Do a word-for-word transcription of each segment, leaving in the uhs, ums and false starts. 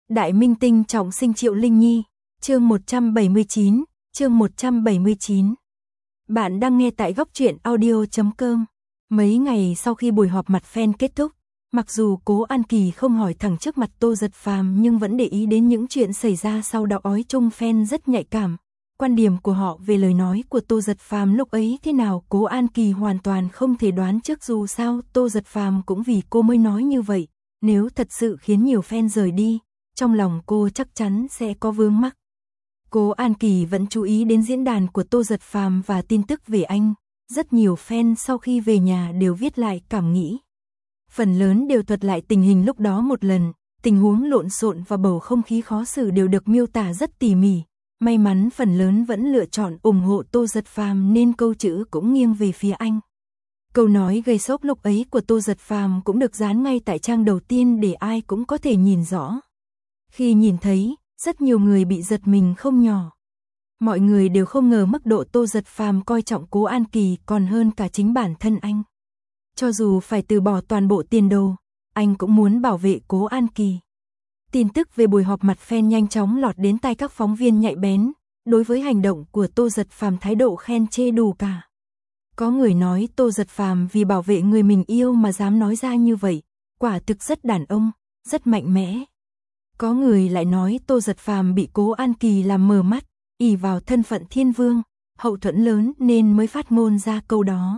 Đại minh tinh trọng sinh Triệu Linh Nhi, chương một trăm bảy mươi chín, chương một trăm bảy mươi chín. Bạn đang nghe tại góc truyện audio chấm com. Mấy ngày sau khi buổi họp mặt fan kết thúc, mặc dù Cố An Kỳ không hỏi thẳng trước mặt Tô Giật Phàm nhưng vẫn để ý đến những chuyện xảy ra sau đó. Ói chung fan rất nhạy cảm. Quan điểm của họ về lời nói của Tô Giật Phàm lúc ấy thế nào Cố An Kỳ hoàn toàn không thể đoán trước, dù sao Tô Giật Phàm cũng vì cô mới nói như vậy. Nếu thật sự khiến nhiều fan rời đi, trong lòng cô chắc chắn sẽ có vướng mắc. Cố An Kỳ vẫn chú ý đến diễn đàn của Tô Giật Phàm và tin tức về anh. Rất nhiều fan sau khi về nhà đều viết lại cảm nghĩ. Phần lớn đều thuật lại tình hình lúc đó một lần, tình huống lộn xộn và bầu không khí khó xử đều được miêu tả rất tỉ mỉ. May mắn phần lớn vẫn lựa chọn ủng hộ Tô Giật Phàm nên câu chữ cũng nghiêng về phía anh. Câu nói gây sốc lúc ấy của Tô Giật Phàm cũng được dán ngay tại trang đầu tiên để ai cũng có thể nhìn rõ. Khi nhìn thấy, rất nhiều người bị giật mình không nhỏ. Mọi người đều không ngờ mức độ Tô Giật Phàm coi trọng Cố An Kỳ còn hơn cả chính bản thân anh. Cho dù phải từ bỏ toàn bộ tiền đồ, anh cũng muốn bảo vệ Cố An Kỳ. Tin tức về buổi họp mặt fan nhanh chóng lọt đến tai các phóng viên nhạy bén. Đối với hành động của Tô Giật Phàm thái độ khen chê đủ cả. Có người nói Tô Giật Phàm vì bảo vệ người mình yêu mà dám nói ra như vậy, quả thực rất đàn ông, rất mạnh mẽ. Có người lại nói Tô Giật Phàm bị Cố An Kỳ làm mờ mắt, ỷ vào thân phận thiên vương, hậu thuẫn lớn nên mới phát ngôn ra câu đó.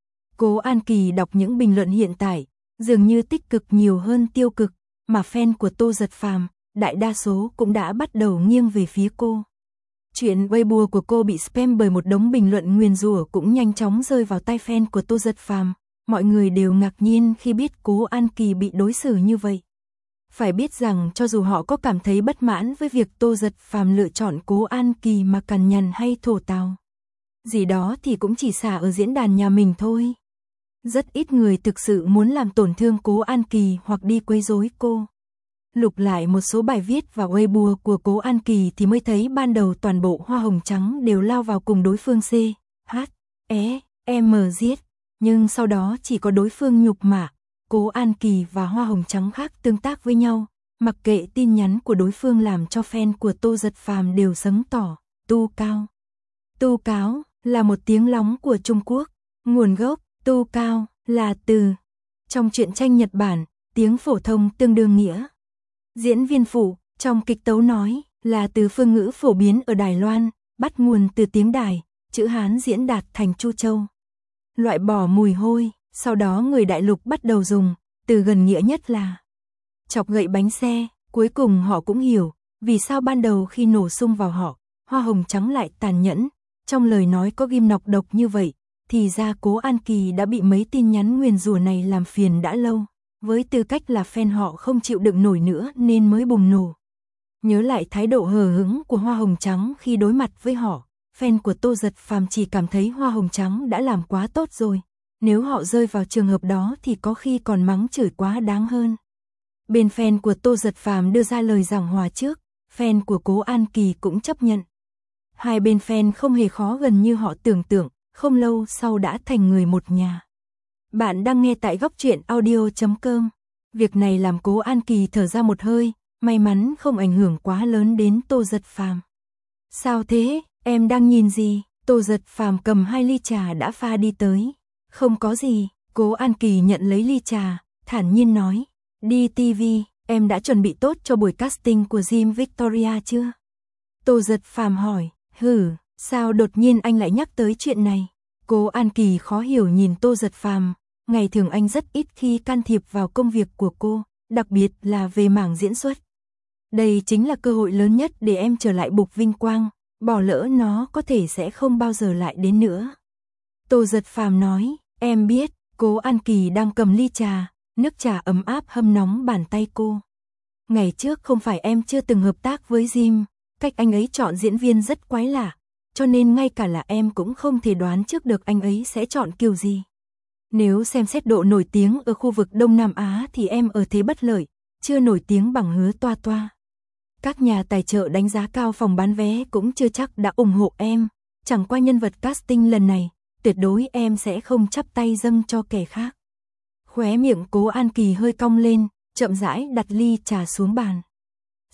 Cố An Kỳ đọc những bình luận hiện tại, dường như tích cực nhiều hơn tiêu cực, mà fan của Tô Giật Phàm, đại đa số cũng đã bắt đầu nghiêng về phía cô. Chuyện Weibo của cô bị spam bởi một đống bình luận nguyền rủa cũng nhanh chóng rơi vào tay fan của Tô Giật Phàm. Mọi người đều ngạc nhiên khi biết Cố An Kỳ bị đối xử như vậy. Phải biết rằng cho dù họ có cảm thấy bất mãn với việc Tô Giật Phàm lựa chọn Cố An Kỳ mà cằn nhằn hay thổ tào gì đó thì cũng chỉ xả ở diễn đàn nhà mình thôi. Rất ít người thực sự muốn làm tổn thương Cố An Kỳ hoặc đi quấy rối cô. Lục lại một số bài viết vào Weibo của Cố An Kỳ thì mới thấy ban đầu toàn bộ hoa hồng trắng đều lao vào cùng đối phương C, H, E, M giết, nhưng sau đó chỉ có đối phương nhục mạ, Cố An Kỳ và hoa hồng trắng khác tương tác với nhau, mặc kệ tin nhắn của đối phương làm cho fan của Tô Giật Phàm đều sáng tỏ, tu cao. Tu cáo là một tiếng lóng của Trung Quốc, nguồn gốc tu cao là từ trong truyện tranh Nhật Bản, tiếng phổ thông tương đương nghĩa. Diễn viên phụ, trong kịch tấu nói, là từ phương ngữ phổ biến ở Đài Loan, bắt nguồn từ tiếng Đài, chữ Hán diễn đạt thành Chu Châu. Loại bỏ mùi hôi, sau đó người đại lục bắt đầu dùng, từ gần nghĩa nhất là chọc gậy bánh xe, cuối cùng họ cũng hiểu, vì sao ban đầu khi nổ sung vào họ, hoa hồng trắng lại tàn nhẫn, trong lời nói có ghim nọc độc như vậy, thì ra Cố An Kỳ đã bị mấy tin nhắn nguyền rủa này làm phiền đã lâu. Với tư cách là fan họ không chịu đựng nổi nữa nên mới bùng nổ. Nhớ lại thái độ hờ hững của hoa hồng trắng khi đối mặt với họ, fan của Tô Giật Phàm chỉ cảm thấy hoa hồng trắng đã làm quá tốt rồi. Nếu họ rơi vào trường hợp đó thì có khi còn mắng chửi quá đáng hơn. Bên fan của Tô Giật Phàm đưa ra lời giảng hòa trước, fan của Cố An Kỳ cũng chấp nhận. Hai bên fan không hề khó gần như họ tưởng tượng, không lâu sau đã thành người một nhà. Bạn đang nghe tại góc truyện audio chấm com. Việc này làm Cố An Kỳ thở ra một hơi, may mắn không ảnh hưởng quá lớn đến Tô Giật Phàm. Sao thế, em đang nhìn gì? Tô Giật Phàm cầm hai ly trà đã pha đi tới. Không có gì, Cố An Kỳ nhận lấy ly trà, thản nhiên nói. Đi ti vi, em đã chuẩn bị tốt cho buổi casting của Jim Victoria chưa? Tô Giật Phàm hỏi, hử, sao đột nhiên anh lại nhắc tới chuyện này? Cố An Kỳ khó hiểu nhìn Tô Giật Phàm. Ngày thường anh rất ít khi can thiệp vào công việc của cô, đặc biệt là về mảng diễn xuất. Đây chính là cơ hội lớn nhất để em trở lại bục vinh quang, bỏ lỡ nó có thể sẽ không bao giờ lại đến nữa. Tô Giật Phàm nói, em biết. Cố An Kỳ đang cầm ly trà, nước trà ấm áp hâm nóng bàn tay cô. Ngày trước không phải em chưa từng hợp tác với Jim, cách anh ấy chọn diễn viên rất quái lạ, cho nên ngay cả là em cũng không thể đoán trước được anh ấy sẽ chọn kiểu gì. Nếu xem xét độ nổi tiếng ở khu vực Đông Nam Á thì em ở thế bất lợi, chưa nổi tiếng bằng Hứa Toa Toa. Các nhà tài trợ đánh giá cao phòng bán vé cũng chưa chắc đã ủng hộ em, chẳng qua nhân vật casting lần này, tuyệt đối em sẽ không chắp tay dâng cho kẻ khác. Khóe miệng Cố An Kỳ hơi cong lên, chậm rãi đặt ly trà xuống bàn.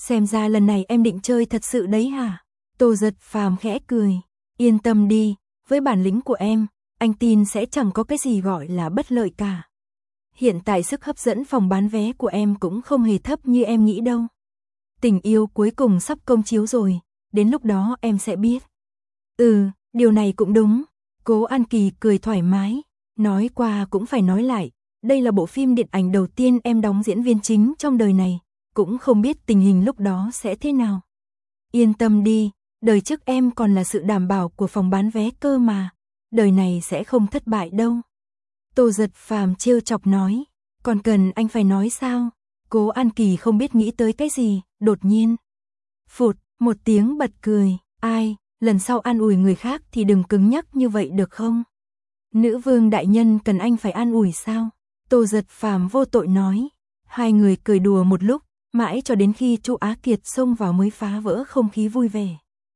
Xem ra lần này em định chơi thật sự đấy hả? Tô Giật Phàm khẽ cười. Yên tâm đi, với bản lĩnh của em, anh tin sẽ chẳng có cái gì gọi là bất lợi cả. Hiện tại sức hấp dẫn phòng bán vé của em cũng không hề thấp như em nghĩ đâu. Tình yêu cuối cùng sắp công chiếu rồi, đến lúc đó em sẽ biết. Ừ, điều này cũng đúng. Cố An Kỳ cười thoải mái, nói qua cũng phải nói lại, đây là bộ phim điện ảnh đầu tiên em đóng diễn viên chính trong đời này, cũng không biết tình hình lúc đó sẽ thế nào. Yên tâm đi, đời trước em còn là sự đảm bảo của phòng bán vé cơ mà, đời này sẽ không thất bại đâu. Tô Giật Phàm trêu chọc nói, còn cần anh phải nói sao? Cố An Kỳ không biết nghĩ tới cái gì, đột nhiên. Phụt, một tiếng bật cười, ai, lần sau an ủi người khác thì đừng cứng nhắc như vậy được không? Nữ vương đại nhân cần anh phải an ủi sao? Tô Giật Phàm vô tội nói. Hai người cười đùa một lúc, mãi cho đến khi Chu Á Kiệt xông vào mới phá vỡ không khí vui vẻ.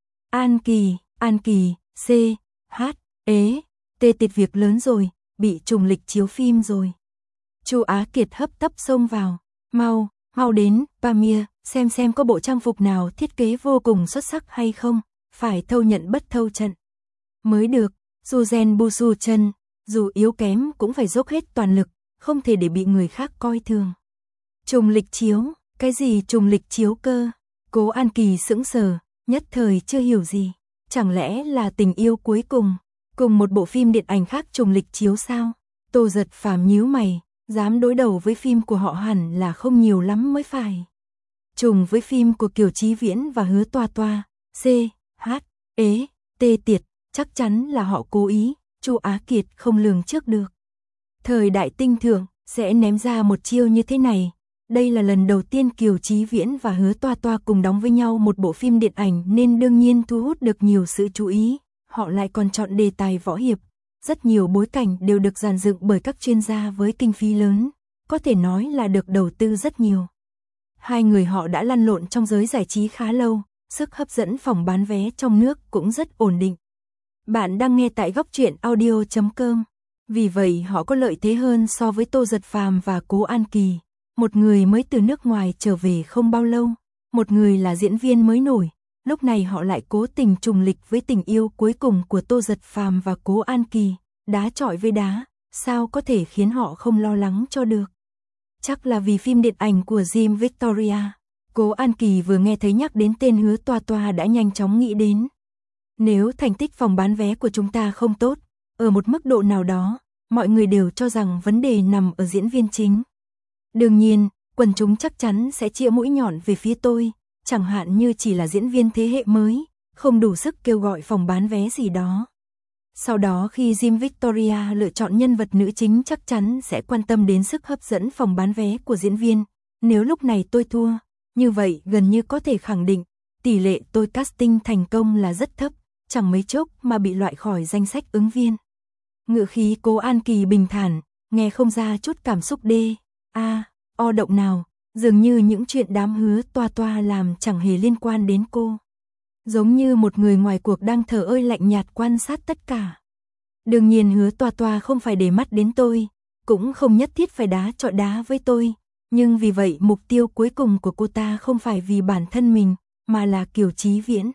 An Kỳ, An Kỳ, C, H, ế, tê tịt việc lớn rồi, bị trùng lịch chiếu phim rồi. Chu Á Kiệt hấp tấp xông vào, mau, mau đến, Pamir, xem xem có bộ trang phục nào thiết kế vô cùng xuất sắc hay không, phải thâu nhận bất thâu trận. Mới được, dù gen bu su chân, dù yếu kém cũng phải dốc hết toàn lực, không thể để bị người khác coi thường. Trùng lịch chiếu, cái gì trùng lịch chiếu cơ? Cố An Kỳ sững sờ, nhất thời chưa hiểu gì. Chẳng lẽ là tình yêu cuối cùng, cùng một bộ phim điện ảnh khác trùng lịch chiếu sao? Tô Giật Phàm nhíu mày, dám đối đầu với phim của họ hẳn là không nhiều lắm mới phải. Trùng với phim của Kiều Chí Viễn và Hứa Toa Toa, C, H, ế, tê tiệt, chắc chắn là họ cố ý, Chu Á Kiệt không lường trước được. Thời đại tinh thượng sẽ ném ra một chiêu như thế này. Đây là lần đầu tiên Kiều Chí Viễn và Hứa Toa Toa cùng đóng với nhau một bộ phim điện ảnh nên đương nhiên thu hút được nhiều sự chú ý. Họ lại còn chọn đề tài võ hiệp. Rất nhiều bối cảnh đều được dàn dựng bởi các chuyên gia với kinh phí lớn. Có thể nói là được đầu tư rất nhiều. Hai người họ đã lăn lộn trong giới giải trí khá lâu. Sức hấp dẫn phòng bán vé trong nước cũng rất ổn định. Bạn đang nghe tại góc truyện audio chấm com. Vì vậy họ có lợi thế hơn so với Tô Giật Phàm và Cố An Kỳ. Một người mới từ nước ngoài trở về không bao lâu, một người là diễn viên mới nổi, lúc này họ lại cố tình trùng lịch với tình yêu cuối cùng của Tô Giật Phàm và Cố An Kỳ, đá chọi với đá, sao có thể khiến họ không lo lắng cho được. Chắc là vì phim điện ảnh của Jim Victoria. Cố An Kỳ vừa nghe thấy nhắc đến tên Hứa Toa Toa đã nhanh chóng nghĩ đến. Nếu thành tích phòng bán vé của chúng ta không tốt, ở một mức độ nào đó, mọi người đều cho rằng vấn đề nằm ở diễn viên chính. Đương nhiên, quần chúng chắc chắn sẽ chĩa mũi nhọn về phía tôi, chẳng hạn như chỉ là diễn viên thế hệ mới, không đủ sức kêu gọi phòng bán vé gì đó. Sau đó khi Jim Victoria lựa chọn nhân vật nữ chính chắc chắn sẽ quan tâm đến sức hấp dẫn phòng bán vé của diễn viên. Nếu lúc này tôi thua, như vậy gần như có thể khẳng định, tỷ lệ tôi casting thành công là rất thấp, chẳng mấy chốc mà bị loại khỏi danh sách ứng viên. Ngữ khí Cố An Kỳ bình thản, nghe không ra chút cảm xúc đê, a, o động nào, dường như những chuyện đám Hứa Toa Toa làm chẳng hề liên quan đến cô. Giống như một người ngoài cuộc đang thờ ơ lạnh nhạt quan sát tất cả. Đương nhiên Hứa Toa Toa không phải để mắt đến tôi, cũng không nhất thiết phải đá chọi đá với tôi, nhưng vì vậy mục tiêu cuối cùng của cô ta không phải vì bản thân mình, mà là Kiều Chí Viễn.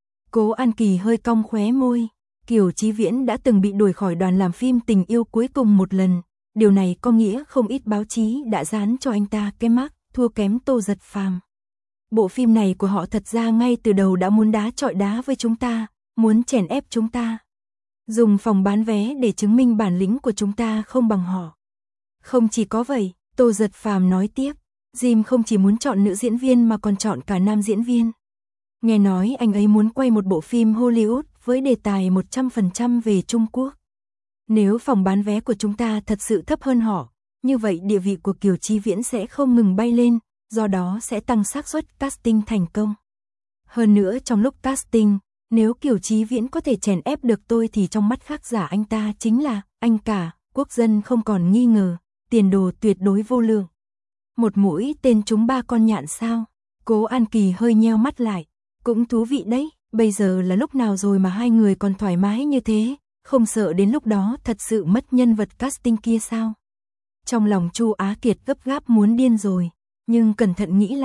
Cố An Kỳ hơi cong khóe môi, Kiều Chí Viễn đã từng bị đuổi khỏi đoàn làm phim Tình Yêu Cuối Cùng một lần, điều này có nghĩa không ít báo chí đã dán cho anh ta cái mác thua kém Tô Giật Phàm. Bộ phim này của họ thật ra ngay từ đầu đã muốn đá chọi đá với chúng ta, muốn chèn ép chúng ta. Dùng phòng bán vé để chứng minh bản lĩnh của chúng ta không bằng họ. Không chỉ có vậy, Tô Giật Phàm nói tiếp, Jim không chỉ muốn chọn nữ diễn viên mà còn chọn cả nam diễn viên. Nghe nói anh ấy muốn quay một bộ phim Hollywood với đề tài một trăm phần trăm về Trung Quốc. Nếu phòng bán vé của chúng ta thật sự thấp hơn họ, như vậy địa vị của Kiều Chí Viễn sẽ không ngừng bay lên, do đó sẽ tăng xác suất casting thành công. Hơn nữa trong lúc casting, nếu Kiều Chí Viễn có thể chèn ép được tôi thì trong mắt khán giả anh ta chính là anh cả, quốc dân không còn nghi ngờ, tiền đồ tuyệt đối vô lượng. Một mũi tên trúng ba con nhạn sao? Cố An Kỳ hơi nheo mắt lại, cũng thú vị đấy, bây giờ là lúc nào rồi mà hai người còn thoải mái như thế, không sợ đến lúc đó thật sự mất nhân vật casting kia sao? Trong lòng Chu Á Kiệt gấp gáp muốn điên rồi, nhưng cẩn thận nghĩ lại,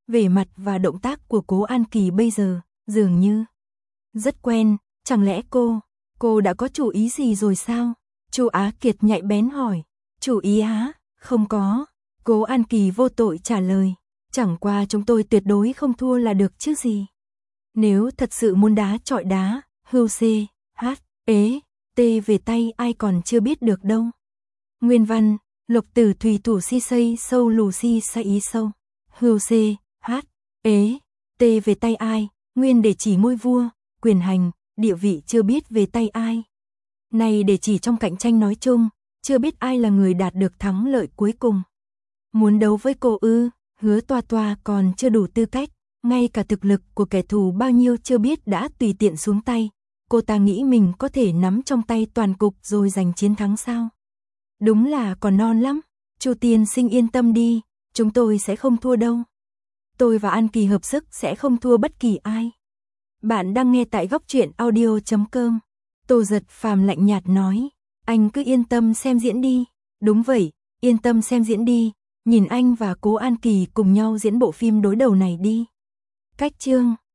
Vẻ mặt và động tác của Cố An Kỳ bây giờ, dường như rất quen, chẳng lẽ cô, cô đã có chủ ý gì rồi sao? Chu Á Kiệt nhạy bén hỏi. Chủ ý á? Không có. Cố An Kỳ vô tội trả lời. Chẳng qua chúng tôi tuyệt đối không thua là được chứ gì. Nếu thật sự muốn đá chọi đá, hưu c, h, ế, t về tay ai còn chưa biết được đâu. Nguyên văn, lục tử thủy thủ si xây sâu lù si sa ý sâu. Hưu c, h, ế, t về tay ai, nguyên để chỉ ngôi vua, quyền hành, địa vị chưa biết về tay ai. Này để chỉ trong cạnh tranh nói chung, chưa biết ai là người đạt được thắng lợi cuối cùng. Muốn đấu với cô ư, Hứa Toa Toa còn chưa đủ tư cách, ngay cả thực lực của kẻ thù bao nhiêu chưa biết đã tùy tiện xuống tay. Cô ta nghĩ mình có thể nắm trong tay toàn cục rồi giành chiến thắng sao? Đúng là còn non lắm. Chu tiên sinh yên tâm đi, chúng tôi sẽ không thua đâu. Tôi và An Kỳ hợp sức sẽ không thua bất kỳ ai. Bạn đang nghe tại góc truyện audio chấm com. Tô Giật Phàm lạnh nhạt nói, anh cứ yên tâm xem diễn đi. Đúng vậy, yên tâm xem diễn đi, nhìn anh và Cố An Kỳ cùng nhau diễn bộ phim đối đầu này đi. Cách chương